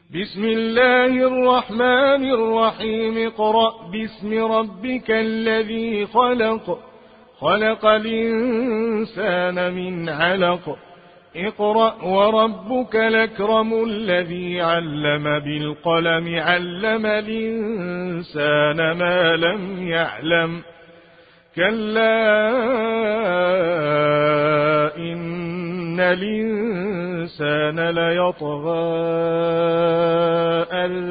بسم الله الرحمن الرحيم اقرأ باسم ربك الذي خلق خلق الإنسان من علق اقرأ وربك الأكرم الذي علم بالقلم علم الإنسان ما لم يعلم كلا إن الإنسان ليطغى أن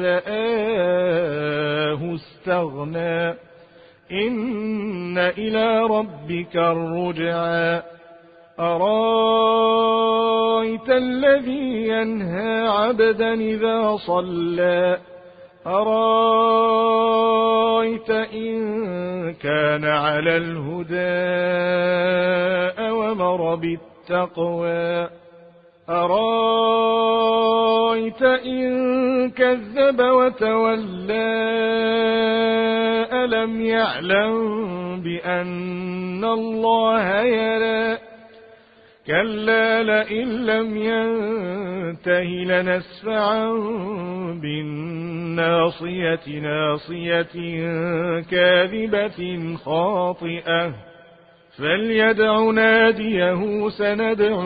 رآه استغنى إن إلى ربك الرجعى أرايت الذي ينهى عبدا إذا صلى أرايت إن كان على الهدى أومر بالتقوى أرايت إن كذب وتولى ألم يعلم بأن الله يرى كلا لئن لم ينته لنسفعا بالناصية ناصية كاذبة خاطئة فليدع ناديه سندع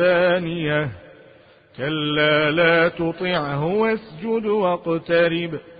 الزبانية كلا لا تطعه واسجد واقترب